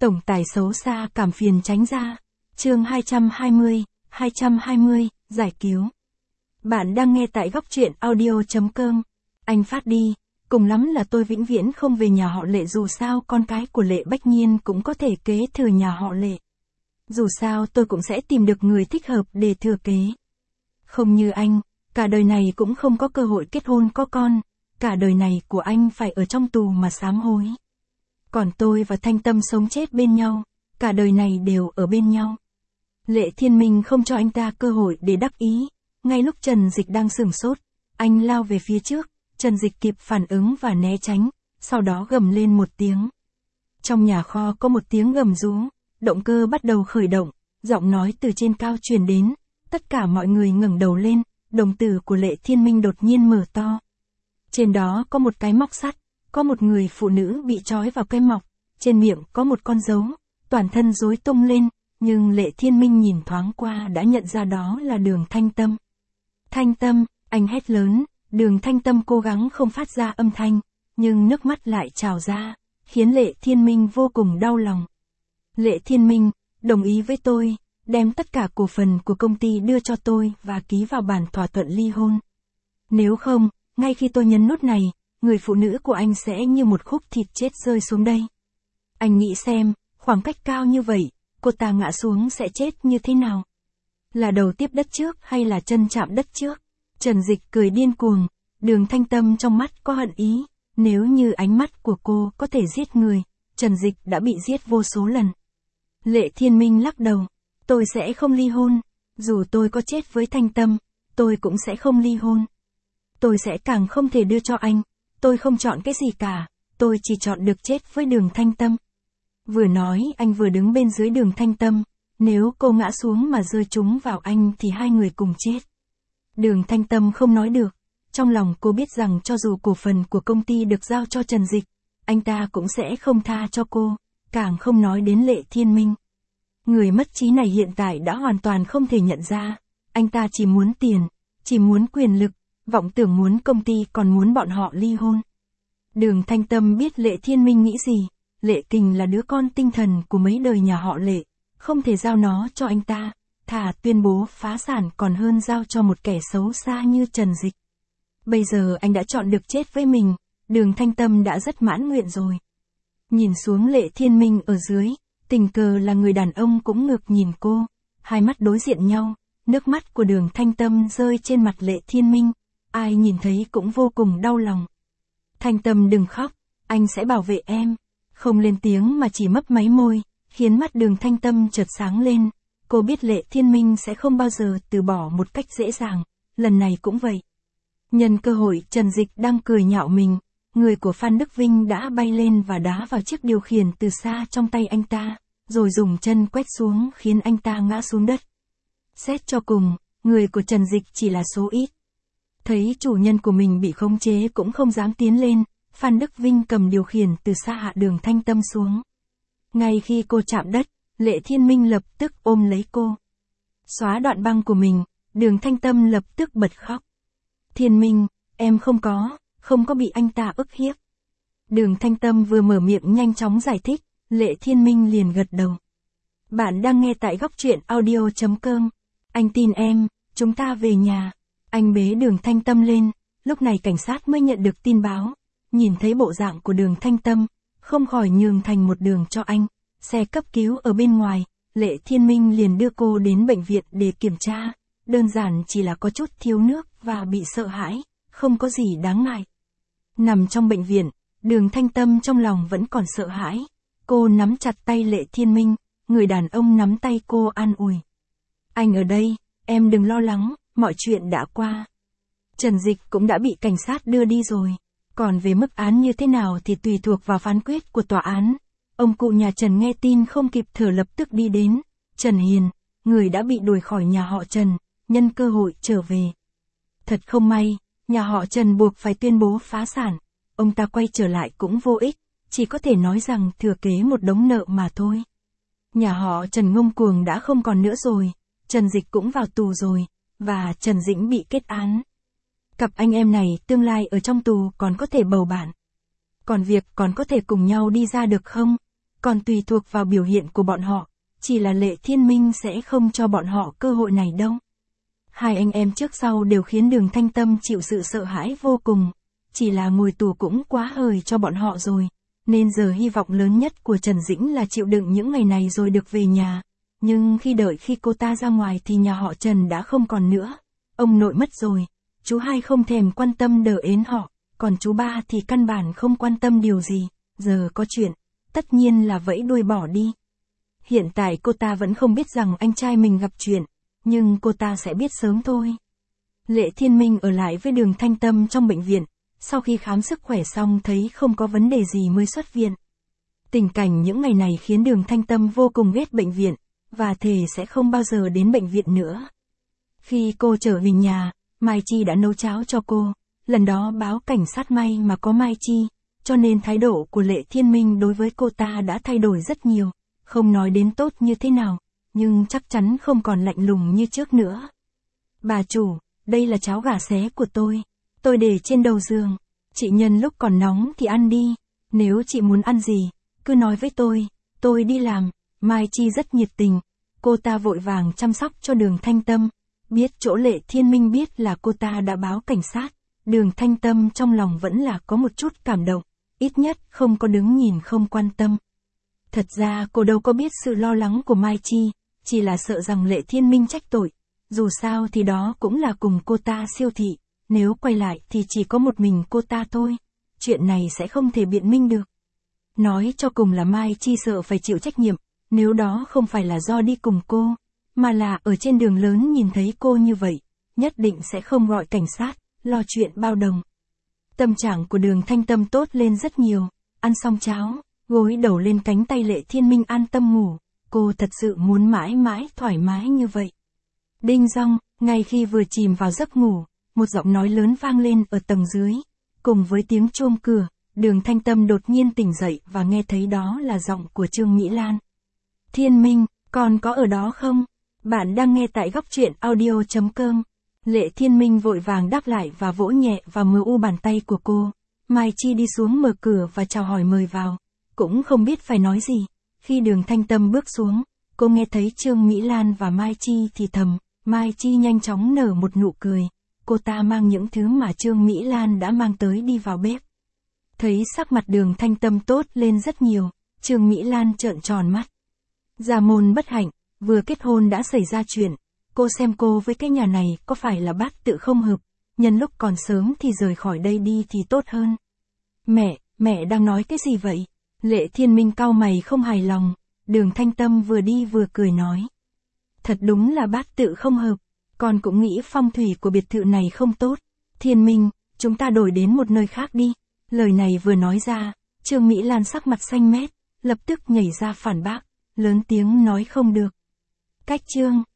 Tổng tài xấu xa cảm phiền tránh ra. Chương 220, giải cứu. Bạn đang nghe tại góc truyện audio.com. Anh phát đi, cùng lắm là tôi vĩnh viễn không về nhà họ Lệ, dù sao con cái của Lệ Bách Nhiên cũng có thể kế thừa nhà họ Lệ. Dù sao tôi cũng sẽ tìm được người thích hợp để thừa kế. Không như anh, cả đời này cũng không có cơ hội kết hôn có con, cả đời này của anh phải ở trong tù mà sám hối. Còn tôi và Thanh Tâm sống chết bên nhau, cả đời này đều ở bên nhau. Lệ Thiên Minh không cho anh ta cơ hội để đắc ý, ngay lúc Trần Dịch đang sửng sốt, anh lao về phía trước, Trần Dịch kịp phản ứng và né tránh, sau đó gầm lên một tiếng. Trong nhà kho có một tiếng gầm rú, động cơ bắt đầu khởi động, giọng nói từ trên cao truyền đến, tất cả mọi người ngẩng đầu lên, đồng tử của Lệ Thiên Minh đột nhiên mở to. Trên đó có một cái móc sắt, có một người phụ nữ bị trói vào cái móc, trên miệng có một con dấu, toàn thân rối tung lên, nhưng Lệ Thiên Minh nhìn thoáng qua đã nhận ra đó là Đường Thanh Tâm. Thanh Tâm, anh hét lớn, Đường Thanh Tâm cố gắng không phát ra âm thanh, nhưng nước mắt lại trào ra, khiến Lệ Thiên Minh vô cùng đau lòng. Lệ Thiên Minh, đồng ý với tôi, đem tất cả cổ phần của công ty đưa cho tôi và ký vào bản thỏa thuận ly hôn. Nếu không, ngay khi tôi nhấn nút này, người phụ nữ của anh sẽ như một khúc thịt chết rơi xuống đây. Anh nghĩ xem, khoảng cách cao như vậy, cô ta ngã xuống sẽ chết như thế nào? Là đầu tiếp đất trước hay là chân chạm đất trước? Trần Dịch cười điên cuồng, Đường Thanh Tâm trong mắt có hận ý, nếu như ánh mắt của cô có thể giết người, Trần Dịch đã bị giết vô số lần. Lệ Thiên Minh lắc đầu, tôi sẽ không ly hôn, dù tôi có chết với Thanh Tâm, tôi cũng sẽ không ly hôn. Tôi sẽ càng không thể đưa cho anh, tôi không chọn cái gì cả, tôi chỉ chọn được chết với Đường Thanh Tâm. Vừa nói anh vừa đứng bên dưới Đường Thanh Tâm, nếu cô ngã xuống mà rơi trúng vào anh thì hai người cùng chết. Đường Thanh Tâm không nói được, trong lòng cô biết rằng cho dù cổ phần của công ty được giao cho Trần Dịch, anh ta cũng sẽ không tha cho cô, càng không nói đến Lệ Thiên Minh. Người mất trí này hiện tại đã hoàn toàn không thể nhận ra, anh ta chỉ muốn tiền, chỉ muốn quyền lực, vọng tưởng muốn công ty còn muốn bọn họ ly hôn. Đường Thanh Tâm biết Lệ Thiên Minh nghĩ gì, Lệ Kình là đứa con tinh thần của mấy đời nhà họ Lệ, không thể giao nó cho anh ta, thà tuyên bố phá sản còn hơn giao cho một kẻ xấu xa như Trần Dịch. Bây giờ anh đã chọn được chết với mình, Đường Thanh Tâm đã rất mãn nguyện rồi. Nhìn xuống Lệ Thiên Minh ở dưới, tình cờ là người đàn ông cũng ngược nhìn cô, hai mắt đối diện nhau, nước mắt của Đường Thanh Tâm rơi trên mặt Lệ Thiên Minh, ai nhìn thấy cũng vô cùng đau lòng. Thanh Tâm đừng khóc, anh sẽ bảo vệ em. Không lên tiếng mà chỉ mấp máy môi, khiến mắt Đường Thanh Tâm chợt sáng lên, cô biết Lệ Thiên Minh sẽ không bao giờ từ bỏ một cách dễ dàng, lần này cũng vậy. Nhân cơ hội Trần Dịch đang cười nhạo mình, người của Phan Đức Vinh đã bay lên và đá vào chiếc điều khiển từ xa trong tay anh ta, rồi dùng chân quét xuống khiến anh ta ngã xuống đất. Xét cho cùng, người của Trần Dịch chỉ là số ít. Thấy chủ nhân của mình bị khống chế cũng không dám tiến lên, Phan Đức Vinh cầm điều khiển từ xa hạ Đường Thanh Tâm xuống. Ngay khi cô chạm đất, Lệ Thiên Minh lập tức ôm lấy cô. Xóa đoạn băng của mình, Đường Thanh Tâm lập tức bật khóc. Thiên Minh, em không có bị anh ta ức hiếp. Đường Thanh Tâm vừa mở miệng nhanh chóng giải thích, Lệ Thiên Minh liền gật đầu. Bạn đang nghe tại góc truyện audio.com. Anh tin em, chúng ta về nhà. Anh bế Đường Thanh Tâm lên, lúc này cảnh sát mới nhận được tin báo. Nhìn thấy bộ dạng của Đường Thanh Tâm, không khỏi nhường thành một đường cho anh. Xe cấp cứu ở bên ngoài, Lệ Thiên Minh liền đưa cô đến bệnh viện để kiểm tra. Đơn giản chỉ là có chút thiếu nước và bị sợ hãi, không có gì đáng ngại. Nằm trong bệnh viện, Đường Thanh Tâm trong lòng vẫn còn sợ hãi. Cô nắm chặt tay Lệ Thiên Minh, người đàn ông nắm tay cô an ủi. Anh ở đây, em đừng lo lắng, mọi chuyện đã qua. Trần Dịch cũng đã bị cảnh sát đưa đi rồi. Còn về mức án như thế nào thì tùy thuộc vào phán quyết của tòa án. Ông cụ nhà Trần nghe tin không kịp thở lập tức đi đến. Trần Hiền, người đã bị đuổi khỏi nhà họ Trần, nhân cơ hội trở về. Thật không may, nhà họ Trần buộc phải tuyên bố phá sản. Ông ta quay trở lại cũng vô ích, chỉ có thể nói rằng thừa kế một đống nợ mà thôi. Nhà họ Trần ngông cuồng đã không còn nữa rồi, Trần Dịch cũng vào tù rồi, và Trần Dĩnh bị kết án. Cặp anh em này tương lai ở trong tù còn có thể bầu bạn. Còn việc còn có thể cùng nhau đi ra được không? còn tùy thuộc vào biểu hiện của bọn họ, chỉ là Lệ Thiên Minh sẽ không cho bọn họ cơ hội này đâu. Hai anh em trước sau đều khiến Đường Thanh Tâm chịu sự sợ hãi vô cùng, chỉ là ngồi tù cũng quá hời cho bọn họ rồi, nên giờ hy vọng lớn nhất của Trần Dĩnh là chịu đựng những ngày này rồi được về nhà. Nhưng khi cô ta ra ngoài thì nhà họ Trần đã không còn nữa. Ông nội mất rồi, chú hai không thèm quan tâm đờ ến họ, còn chú ba thì căn bản không quan tâm điều gì, giờ có chuyện, tất nhiên là vẫy đuôi bỏ đi. Hiện tại cô ta vẫn không biết rằng anh trai mình gặp chuyện, nhưng cô ta sẽ biết sớm thôi. Lệ Thiên Minh ở lại với Đường Thanh Tâm trong bệnh viện, sau khi khám sức khỏe xong thấy không có vấn đề gì mới xuất viện. Tình cảnh những ngày này khiến Đường Thanh Tâm vô cùng ghét bệnh viện, và thề sẽ không bao giờ đến bệnh viện nữa. Khi cô trở về nhà, Mai Chi đã nấu cháo cho cô, lần đó báo cảnh sát may mà có Mai Chi, cho nên thái độ của Lệ Thiên Minh đối với cô ta đã thay đổi rất nhiều, không nói đến tốt như thế nào, nhưng chắc chắn không còn lạnh lùng như trước nữa. Bà chủ, đây là cháo gà xé của tôi để trên đầu giường, chị nhân lúc còn nóng thì ăn đi, nếu chị muốn ăn gì, cứ nói với tôi đi làm. Mai Chi rất nhiệt tình, cô ta vội vàng chăm sóc cho Đường Thanh Tâm, biết chỗ Lệ Thiên Minh biết là cô ta đã báo cảnh sát, Đường Thanh Tâm trong lòng vẫn là có một chút cảm động, ít nhất không có đứng nhìn không quan tâm. Thật ra cô đâu có biết sự lo lắng của Mai Chi, chỉ là sợ rằng Lệ Thiên Minh trách tội, dù sao thì đó cũng là cùng cô ta siêu thị, nếu quay lại thì chỉ có một mình cô ta thôi, chuyện này sẽ không thể biện minh được. Nói cho cùng là Mai Chi sợ phải chịu trách nhiệm. Nếu đó không phải là do đi cùng cô, mà là ở trên đường lớn nhìn thấy cô như vậy, nhất định sẽ không gọi cảnh sát, lo chuyện bao đồng. Tâm trạng của Đường Thanh Tâm tốt lên rất nhiều, ăn xong cháo, gối đầu lên cánh tay Lệ Thiên Minh an tâm ngủ, cô thật sự muốn mãi mãi thoải mái như vậy. Đinh dong, ngay khi vừa chìm vào giấc ngủ, một giọng nói lớn vang lên ở tầng dưới, cùng với tiếng chuông cửa, Đường Thanh Tâm đột nhiên tỉnh dậy và nghe thấy đó là giọng của Trương Mỹ Lan. Thiên Minh, còn có ở đó không? Bạn đang nghe tại góc truyện audio.com. Lệ Thiên Minh vội vàng đáp lại và vỗ nhẹ vào mu bàn tay của cô. Mai Chi đi xuống mở cửa và chào hỏi mời vào. Cũng không biết phải nói gì. Khi Đường Thanh Tâm bước xuống, cô nghe thấy Trương Mỹ Lan và Mai Chi thì thầm. Mai Chi nhanh chóng nở một nụ cười. Cô ta mang những thứ mà Trương Mỹ Lan đã mang tới đi vào bếp. Thấy sắc mặt Đường Thanh Tâm tốt lên rất nhiều, Trương Mỹ Lan trợn tròn mắt. Gia môn bất hạnh, vừa kết hôn đã xảy ra chuyện, cô xem cô với cái nhà này có phải là bát tự không hợp, nhân lúc còn sớm thì rời khỏi đây đi thì tốt hơn. Mẹ đang nói cái gì vậy? Lệ Thiên Minh cau mày không hài lòng, Đường Thanh Tâm vừa đi vừa cười nói. Thật đúng là bát tự không hợp, con cũng nghĩ phong thủy của biệt thự này không tốt. Thiên Minh, chúng ta đổi đến một nơi khác đi. Lời này vừa nói ra, Trương Mỹ Lan sắc mặt xanh mét, lập tức nhảy ra phản bác, lớn tiếng nói không được. Cách Trương